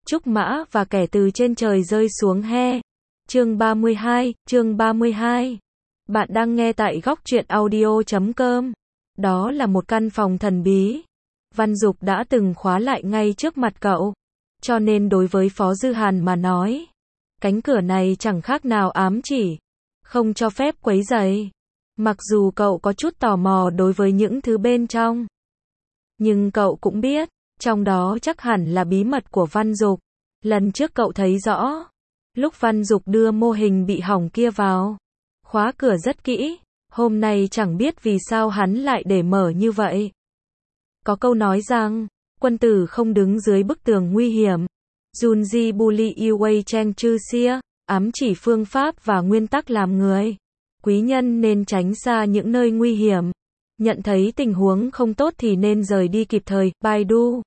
Trúc Mã và kẻ từ trên trời rơi xuống he. Chương 32. Bạn đang nghe tại góc truyện audio.com. Đó là một căn phòng thần bí. Văn Dục đã từng khóa lại ngay trước mặt cậu. Cho nên đối với Phó Dư Hàn mà nói, cánh cửa này chẳng khác nào ám chỉ, không cho phép quấy rầy. Mặc dù cậu có chút tò mò đối với những thứ bên trong, nhưng cậu cũng biết, trong đó chắc hẳn là bí mật của Văn Dục. Lần trước cậu thấy rõ, lúc Văn Dục đưa mô hình bị hỏng kia vào, khóa cửa rất kỹ, hôm nay chẳng biết vì sao hắn lại để mở như vậy. Có câu nói rằng, quân tử không đứng dưới bức tường nguy hiểm. Junji Buli Iwei Cheng Chư Xia, ám chỉ phương pháp và nguyên tắc làm người. Quý nhân nên tránh xa những nơi nguy hiểm. Nhận thấy tình huống không tốt thì nên rời đi kịp thời, Baidu.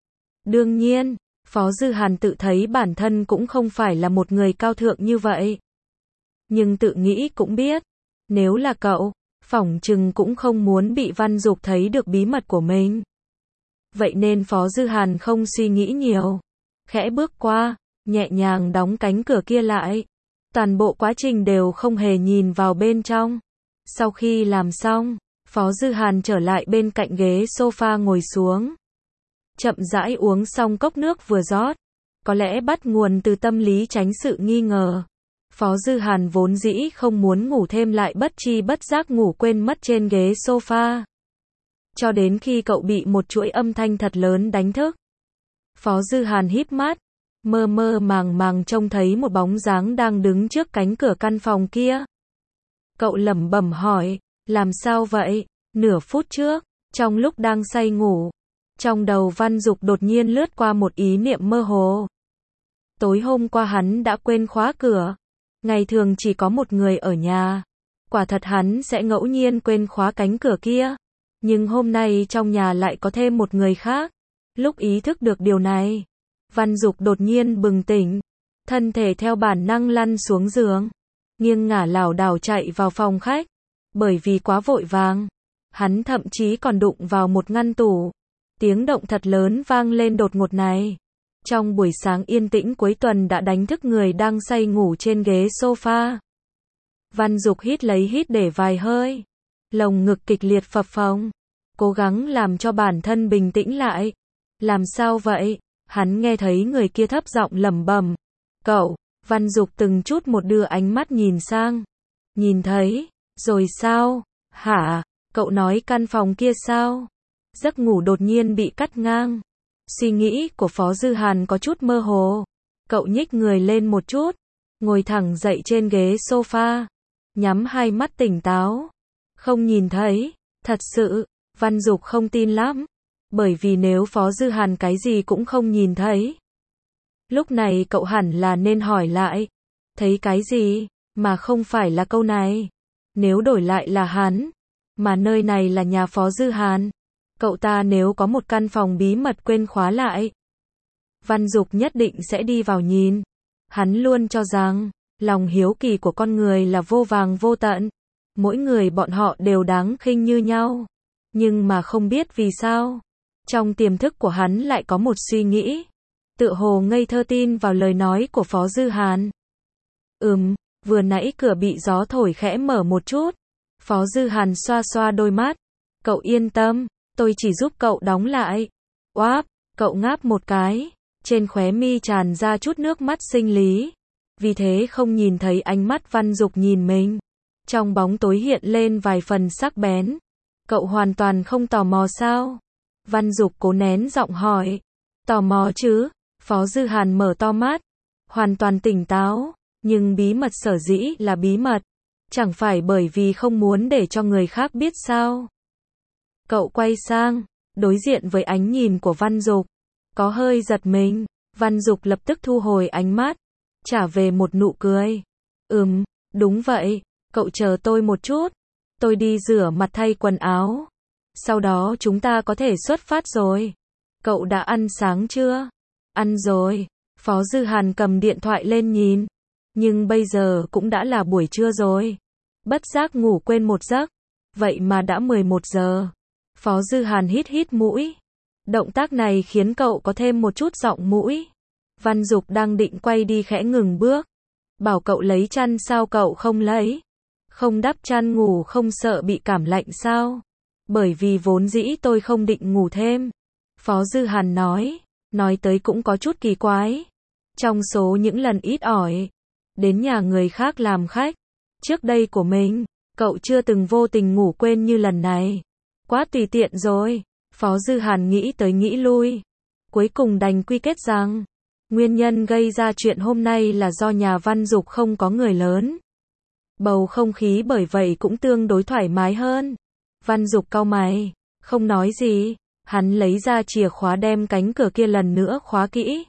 Đương nhiên, Phó Dư Hàn tự thấy bản thân cũng không phải là một người cao thượng như vậy. Nhưng tự nghĩ cũng biết, nếu là cậu, phỏng chừng cũng không muốn bị Văn Dục thấy được bí mật của mình. Vậy nên Phó Dư Hàn không suy nghĩ nhiều, khẽ bước qua, nhẹ nhàng đóng cánh cửa kia lại. Toàn bộ quá trình đều không hề nhìn vào bên trong. Sau khi làm xong, Phó Dư Hàn trở lại bên cạnh ghế sofa ngồi xuống. Chậm rãi uống xong cốc nước vừa rót. Có lẽ bắt nguồn từ tâm lý tránh sự nghi ngờ. Phó Dư Hàn vốn dĩ không muốn ngủ thêm lại bất tri bất giác ngủ quên mất trên ghế sofa. Cho đến khi cậu bị một chuỗi âm thanh thật lớn đánh thức. Phó Dư Hàn híp mắt, mơ mơ màng màng trông thấy một bóng dáng đang đứng trước cánh cửa căn phòng kia. Cậu lẩm bẩm hỏi, làm sao vậy? Nửa phút trước, trong lúc đang say ngủ, trong đầu Văn Dục đột nhiên lướt qua một ý niệm mơ hồ. Tối hôm qua hắn đã quên khóa cửa. Ngày thường chỉ có một người ở nhà. Quả thật hắn sẽ ngẫu nhiên quên khóa cánh cửa kia. Nhưng hôm nay trong nhà lại có thêm một người khác. Lúc ý thức được điều này, Văn Dục đột nhiên bừng tỉnh. Thân thể theo bản năng lăn xuống giường, nghiêng ngả lảo đảo chạy vào phòng khách. Bởi vì quá vội vàng, hắn thậm chí còn đụng vào một ngăn tủ. Tiếng động thật lớn vang lên đột ngột này. Trong buổi sáng yên tĩnh cuối tuần đã đánh thức người đang say ngủ trên ghế sofa. Văn Dục hít lấy hít để vài hơi. Lồng ngực kịch liệt phập phồng. Cố gắng làm cho bản thân bình tĩnh lại. Làm sao vậy? Hắn nghe thấy người kia thấp giọng lẩm bẩm. Cậu, Văn Dục từng chút một đưa ánh mắt nhìn sang. Nhìn thấy, rồi sao? Hả? Cậu nói căn phòng kia sao? Giấc ngủ đột nhiên bị cắt ngang. Suy nghĩ của Phó Dư Hàn có chút mơ hồ. Cậu nhích người lên một chút, ngồi thẳng dậy trên ghế sofa, nhắm hai mắt tỉnh táo. Không nhìn thấy, thật sự, Văn Dục không tin lắm. Bởi vì nếu Phó Dư Hàn cái gì cũng không nhìn thấy, lúc này cậu hẳn là nên hỏi lại. Thấy cái gì, mà không phải là câu này. Nếu đổi lại là hắn, mà nơi này là nhà Phó Dư Hàn, cậu ta nếu có một căn phòng bí mật quên khóa lại, Văn Dục nhất định sẽ đi vào nhìn. Hắn luôn cho rằng, lòng hiếu kỳ của con người là vô vàng vô tận. Mỗi người bọn họ đều đáng khinh như nhau. Nhưng mà không biết vì sao, trong tiềm thức của hắn lại có một suy nghĩ. Tựa hồ ngây thơ tin vào lời nói của Phó Dư Hàn. Vừa nãy cửa bị gió thổi khẽ mở một chút. Phó Dư Hàn xoa xoa đôi mắt. Cậu yên tâm, tôi chỉ giúp cậu đóng lại. Oáp, cậu ngáp một cái. Trên khóe mi tràn ra chút nước mắt sinh lý. Vì thế không nhìn thấy ánh mắt Văn Dục nhìn mình. Trong bóng tối hiện lên vài phần sắc bén. Cậu hoàn toàn không tò mò sao? Văn Dục cố nén giọng hỏi. Tò mò chứ? Phó Dư Hàn mở to mắt. Hoàn toàn tỉnh táo. Nhưng bí mật sở dĩ là bí mật. Chẳng phải bởi vì không muốn để cho người khác biết sao? Cậu quay sang, đối diện với ánh nhìn của Văn Dục. Có hơi giật mình. Văn Dục lập tức thu hồi ánh mắt, trả về một nụ cười. Đúng vậy. Cậu chờ tôi một chút. Tôi đi rửa mặt thay quần áo. Sau đó chúng ta có thể xuất phát rồi. Cậu đã ăn sáng chưa? Ăn rồi. Phó Dư Hàn cầm điện thoại lên nhìn. Nhưng bây giờ cũng đã là buổi trưa rồi. Bất giác ngủ quên một giấc. Vậy mà đã 11 giờ. Phó Dư Hàn hít hít mũi. Động tác này khiến cậu có thêm một chút giọng mũi. Văn Dục đang định quay đi khẽ ngừng bước. Bảo cậu lấy chăn sao cậu không lấy? Không đắp chăn ngủ không sợ bị cảm lạnh sao? Bởi vì vốn dĩ tôi không định ngủ thêm. Phó Dư Hàn nói tới cũng có chút kỳ quái. Trong số những lần ít ỏi đến nhà người khác làm khách trước đây của mình, cậu chưa từng vô tình ngủ quên như lần này. Quá tùy tiện rồi. Phó Dư Hàn nghĩ tới nghĩ lui, cuối cùng đành quy kết rằng nguyên nhân gây ra chuyện hôm nay là do nhà Văn Dục không có người lớn. Bầu không khí bởi vậy cũng tương đối thoải mái hơn. Văn Dục cau mày, không nói gì. Hắn lấy ra chìa khóa đem cánh cửa kia lần nữa khóa kỹ.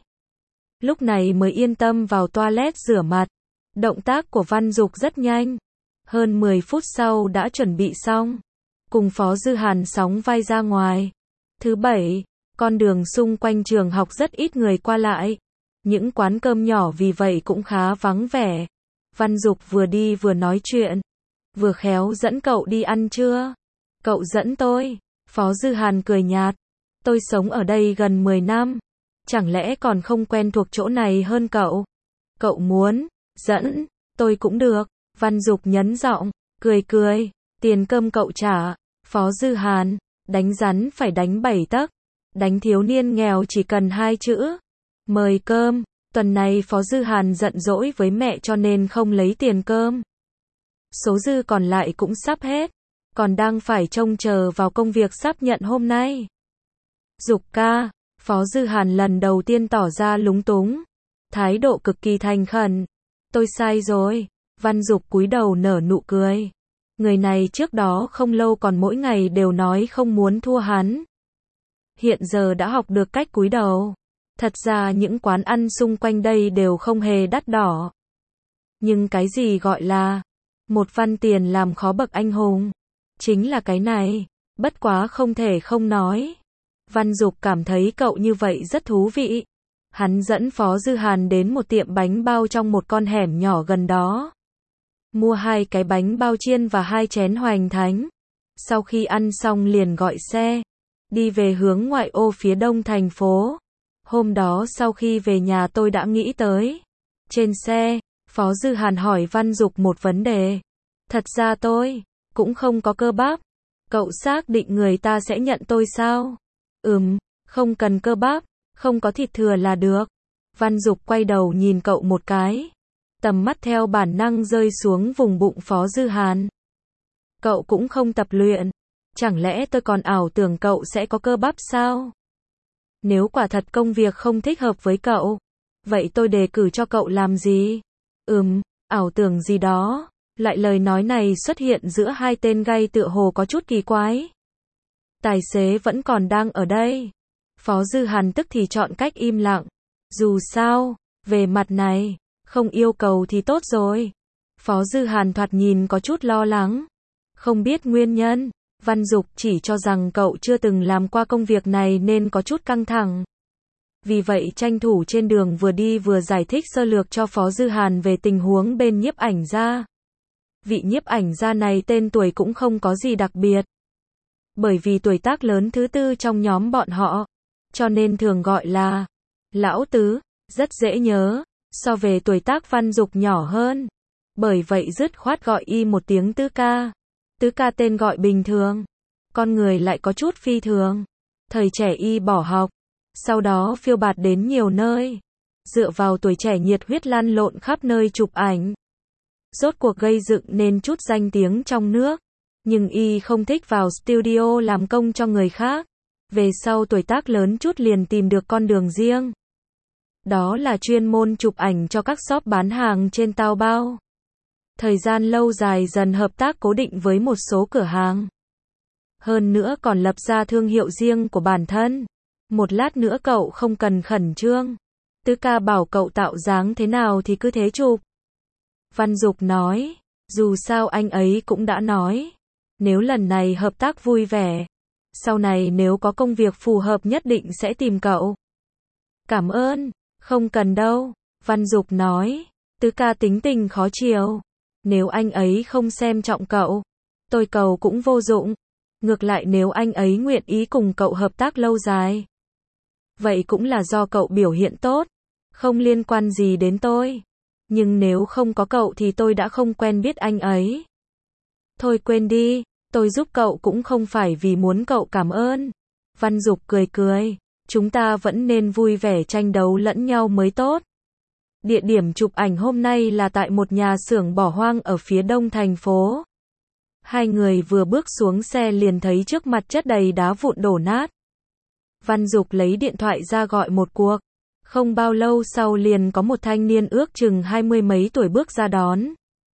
Lúc này mới yên tâm vào toilet rửa mặt. Động tác của Văn Dục rất nhanh. Hơn 10 phút sau đã chuẩn bị xong. Cùng Phó Dư Hàn sóng vai ra ngoài. Thứ bảy, con đường xung quanh trường học rất ít người qua lại. Những quán cơm nhỏ vì vậy cũng khá vắng vẻ. Văn Dục vừa đi vừa nói chuyện. Vừa khéo dẫn cậu đi ăn trưa. Cậu dẫn tôi. Phó Dư Hàn cười nhạt. Tôi sống ở đây gần 10 năm. Chẳng lẽ còn không quen thuộc chỗ này hơn cậu? Cậu muốn dẫn tôi cũng được. Văn Dục nhấn giọng, cười. Tiền cơm cậu trả. Phó Dư Hàn, đánh rắn phải đánh 7 tấc. Đánh thiếu niên nghèo chỉ cần 2 chữ. Mời cơm. Tuần này Phó Dư Hàn giận dỗi với mẹ cho nên không lấy tiền cơm. Số dư còn lại cũng sắp hết. Còn đang phải trông chờ vào công việc sắp nhận hôm nay. Dục ca. Phó Dư Hàn lần đầu tiên tỏ ra lúng túng. Thái độ cực kỳ thành khẩn. Tôi sai rồi. Văn Dục cúi đầu nở nụ cười. Người này trước đó không lâu còn mỗi ngày đều nói không muốn thua hắn. Hiện giờ đã học được cách cúi đầu. Thật ra những quán ăn xung quanh đây đều không hề đắt đỏ. Nhưng cái gì gọi là một văn tiền làm khó bậc anh hùng? Chính là cái này. Bất quá không thể không nói. Văn Dục cảm thấy cậu như vậy rất thú vị. Hắn dẫn Phó Dư Hàn đến một tiệm bánh bao trong một con hẻm nhỏ gần đó. Mua 2 cái bánh bao chiên và 2 chén hoành thánh. Sau khi ăn xong liền gọi xe. Đi về hướng ngoại ô phía đông thành phố. Hôm đó sau khi về nhà tôi đã nghĩ tới. Trên xe, Phó Dư Hàn hỏi Văn Dục một vấn đề. Thật ra tôi cũng không có cơ bắp. Cậu xác định người ta sẽ nhận tôi sao? Không cần cơ bắp, không có thịt thừa là được. Văn Dục quay đầu nhìn cậu một cái. Tầm mắt theo bản năng rơi xuống vùng bụng Phó Dư Hàn. Cậu cũng không tập luyện. Chẳng lẽ tôi còn ảo tưởng cậu sẽ có cơ bắp sao? Nếu quả thật công việc không thích hợp với cậu, vậy tôi đề cử cho cậu làm gì? Ảo tưởng gì đó. Lại lời nói này xuất hiện giữa hai tên gay tựa hồ có chút kỳ quái. Tài xế vẫn còn đang ở đây. Phó Dư Hàn tức thì chọn cách im lặng. Dù sao, về mặt này, không yêu cầu thì tốt rồi. Phó Dư Hàn thoạt nhìn có chút lo lắng. Không biết nguyên nhân. Văn Dục chỉ cho rằng cậu chưa từng làm qua công việc này nên có chút căng thẳng. Vì vậy tranh thủ trên đường vừa đi vừa giải thích sơ lược cho Phó Dư Hàn về tình huống bên nhiếp ảnh gia. Vị nhiếp ảnh gia này tên tuổi cũng không có gì đặc biệt. Bởi vì tuổi tác lớn thứ tư trong nhóm bọn họ, cho nên thường gọi là Lão Tứ, rất dễ nhớ, so về tuổi tác Văn Dục nhỏ hơn. Bởi vậy dứt khoát gọi y một tiếng Tứ ca. Tứ ca tên gọi bình thường, con người lại có chút phi thường. Thời trẻ y bỏ học, sau đó phiêu bạt đến nhiều nơi, dựa vào tuổi trẻ nhiệt huyết lăn lộn khắp nơi chụp ảnh. Rốt cuộc gây dựng nên chút danh tiếng trong nước, nhưng y không thích vào studio làm công cho người khác. Về sau tuổi tác lớn chút liền tìm được con đường riêng. Đó là chuyên môn chụp ảnh cho các shop bán hàng trên Taobao. Thời gian lâu dài dần hợp tác cố định với một số cửa hàng. Hơn nữa còn lập ra thương hiệu riêng của bản thân. Một lát nữa cậu không cần khẩn trương. Tứ ca bảo cậu tạo dáng thế nào thì cứ thế chụp. Văn Dục nói. Dù sao anh ấy cũng đã nói. Nếu lần này hợp tác vui vẻ, sau này nếu có công việc phù hợp nhất định sẽ tìm cậu. Cảm ơn. Không cần đâu. Văn Dục nói. Tứ ca tính tình khó chiều. Nếu anh ấy không xem trọng cậu, tôi cầu cũng vô dụng. Ngược lại nếu anh ấy nguyện ý cùng cậu hợp tác lâu dài, vậy cũng là do cậu biểu hiện tốt. Không liên quan gì đến tôi. Nhưng nếu không có cậu thì tôi đã không quen biết anh ấy. Thôi quên đi, tôi giúp cậu cũng không phải vì muốn cậu cảm ơn. Văn Dục cười cười. Chúng ta vẫn nên vui vẻ tranh đấu lẫn nhau mới tốt. Địa điểm chụp ảnh hôm nay là tại một nhà xưởng bỏ hoang ở phía đông thành phố. Hai người vừa bước xuống xe liền thấy trước mặt chất đầy đá vụn đổ nát. Văn Dục lấy điện thoại ra gọi một cuộc. Không bao lâu sau liền có một thanh niên ước chừng 20 mấy tuổi bước ra đón.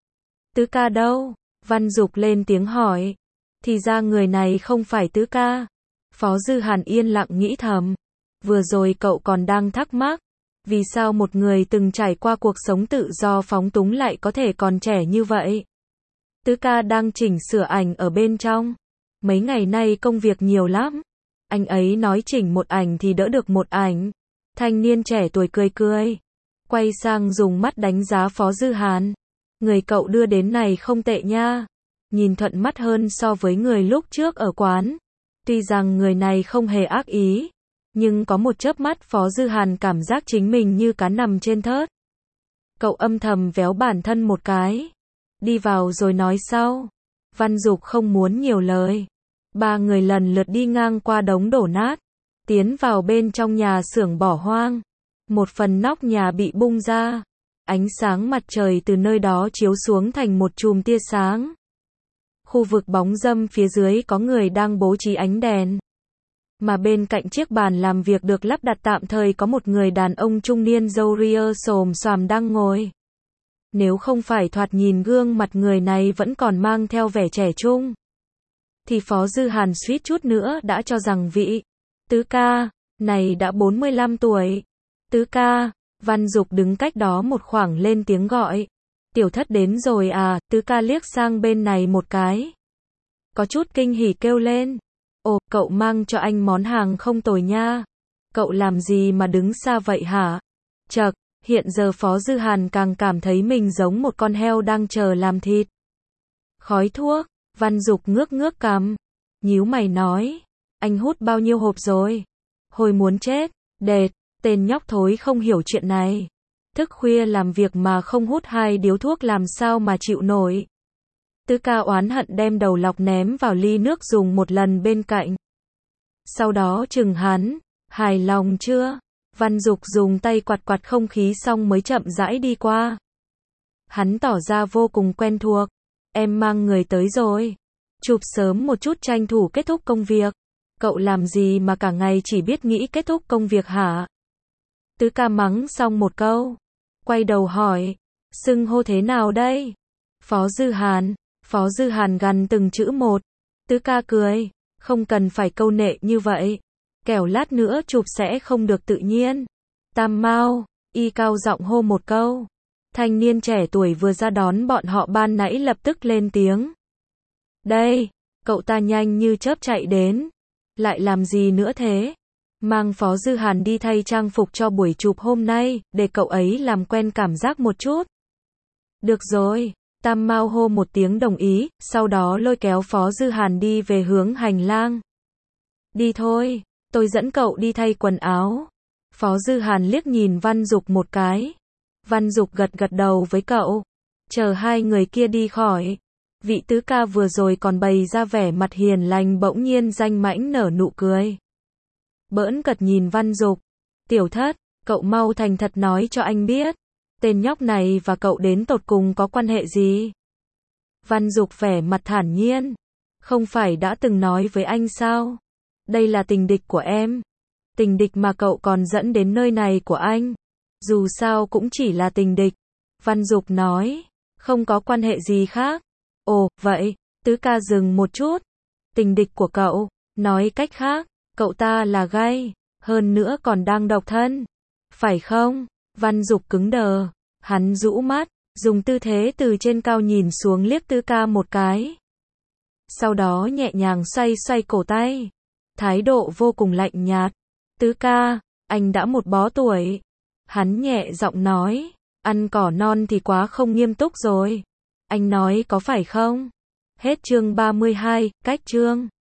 Tứ ca đâu? Văn Dục lên tiếng hỏi. Thì ra người này không phải Tứ ca. Phó Dư Hàn yên lặng nghĩ thầm. Vừa rồi cậu còn đang thắc mắc. Vì sao một người từng trải qua cuộc sống tự do phóng túng lại có thể còn trẻ như vậy? Tứ ca đang chỉnh sửa ảnh ở bên trong. Mấy ngày nay công việc nhiều lắm. Anh ấy nói chỉnh một ảnh thì đỡ được một ảnh. Thanh niên trẻ tuổi cười cười. Quay sang dùng mắt đánh giá Phó Dư Hàn. Người cậu đưa đến này không tệ nha. Nhìn thuận mắt hơn so với người lúc trước ở quán. Tuy rằng người này không hề ác ý. Nhưng có một chớp mắt Phó Dư Hàn cảm giác chính mình như cá nằm trên thớt. Cậu âm thầm véo bản thân một cái. Đi vào rồi nói sau. Văn Dục không muốn nhiều lời. Ba người lần lượt đi ngang qua đống đổ nát. Tiến vào bên trong nhà xưởng bỏ hoang. Một phần nóc nhà bị bung ra. Ánh sáng mặt trời từ nơi đó chiếu xuống thành một chùm tia sáng. Khu vực bóng râm phía dưới có người đang bố trí ánh đèn. Mà bên cạnh chiếc bàn làm việc được lắp đặt tạm thời có một người đàn ông trung niên râu ria xồm xoàm đang ngồi. Nếu không phải thoạt nhìn gương mặt người này vẫn còn mang theo vẻ trẻ trung, thì Phó Dư Hàn suýt chút nữa đã cho rằng vị Tứ ca này đã 45 tuổi. Tứ ca, Văn Dục đứng cách đó một khoảng lên tiếng gọi. Tiểu thất đến rồi à? Tứ ca liếc sang bên này một cái. Có chút kinh hỉ kêu lên. Ồ, cậu mang cho anh món hàng không tồi nha. Cậu làm gì mà đứng xa vậy hả? Chậc, hiện giờ Phó Dư Hàn càng cảm thấy mình giống một con heo đang chờ làm thịt. Khói thuốc, Văn Dục ngước ngước cằm. Nhíu mày nói. Anh hút bao nhiêu hộp rồi? Hồi muốn chết, đệt, tên nhóc thối không hiểu chuyện này. Thức khuya làm việc mà không hút 2 điếu thuốc làm sao mà chịu nổi. Tứ ca oán hận đem đầu lọc ném vào ly nước dùng một lần bên cạnh. Sau đó chừng hắn, hài lòng chưa? Văn Dục dùng tay quạt quạt không khí xong mới chậm rãi đi qua. Hắn tỏ ra vô cùng quen thuộc. Em mang người tới rồi. Chụp sớm một chút tranh thủ kết thúc công việc. Cậu làm gì mà cả ngày chỉ biết nghĩ kết thúc công việc hả? Tứ ca mắng xong một câu. Quay đầu hỏi. Xưng hô thế nào đây? Phó Dư Hàn. Phó Dư Hàn gằn từng chữ một. Tứ ca cười. Không cần phải câu nệ như vậy. Kẻo lát nữa chụp sẽ không được tự nhiên. Tam Mao. Y cao giọng hô một câu. Thanh niên trẻ tuổi vừa ra đón bọn họ ban nãy lập tức lên tiếng. Đây. Cậu ta nhanh như chớp chạy đến. Lại làm gì nữa thế? Mang Phó Dư Hàn đi thay trang phục cho buổi chụp hôm nay, để cậu ấy làm quen cảm giác một chút. Được rồi. Tam Mao hô một tiếng đồng ý, sau đó lôi kéo Phó Dư Hàn đi về hướng hành lang. Đi thôi, tôi dẫn cậu đi thay quần áo. Phó Dư Hàn liếc nhìn Văn Dục một cái. Văn Dục gật gật đầu với cậu. Chờ hai người kia đi khỏi. Vị tứ ca vừa rồi còn bày ra vẻ mặt hiền lành bỗng nhiên danh mãnh nở nụ cười. Bỡn cợt nhìn Văn Dục. Tiểu thất, cậu mau thành thật nói cho anh biết. Tên nhóc này và cậu đến tột cùng có quan hệ gì? Văn Dục vẻ mặt thản nhiên. Không phải đã từng nói với anh sao? Đây là tình địch của em. Tình địch mà cậu còn dẫn đến nơi này của anh. Dù sao cũng chỉ là tình địch. Văn Dục nói. Không có quan hệ gì khác. Ồ, vậy, tứ ca dừng một chút. Tình địch của cậu, nói cách khác, cậu ta là gay, hơn nữa còn đang độc thân. Phải không? Văn Dục cứng đờ. Hắn rũ mắt, dùng tư thế từ trên cao nhìn xuống liếc tứ ca một cái. Sau đó nhẹ nhàng xoay xoay cổ tay. Thái độ vô cùng lạnh nhạt. Tứ ca, anh đã một bó tuổi. Hắn nhẹ giọng nói. Ăn cỏ non thì quá không nghiêm túc rồi. Anh nói có phải không? Hết chương 32, cách chương.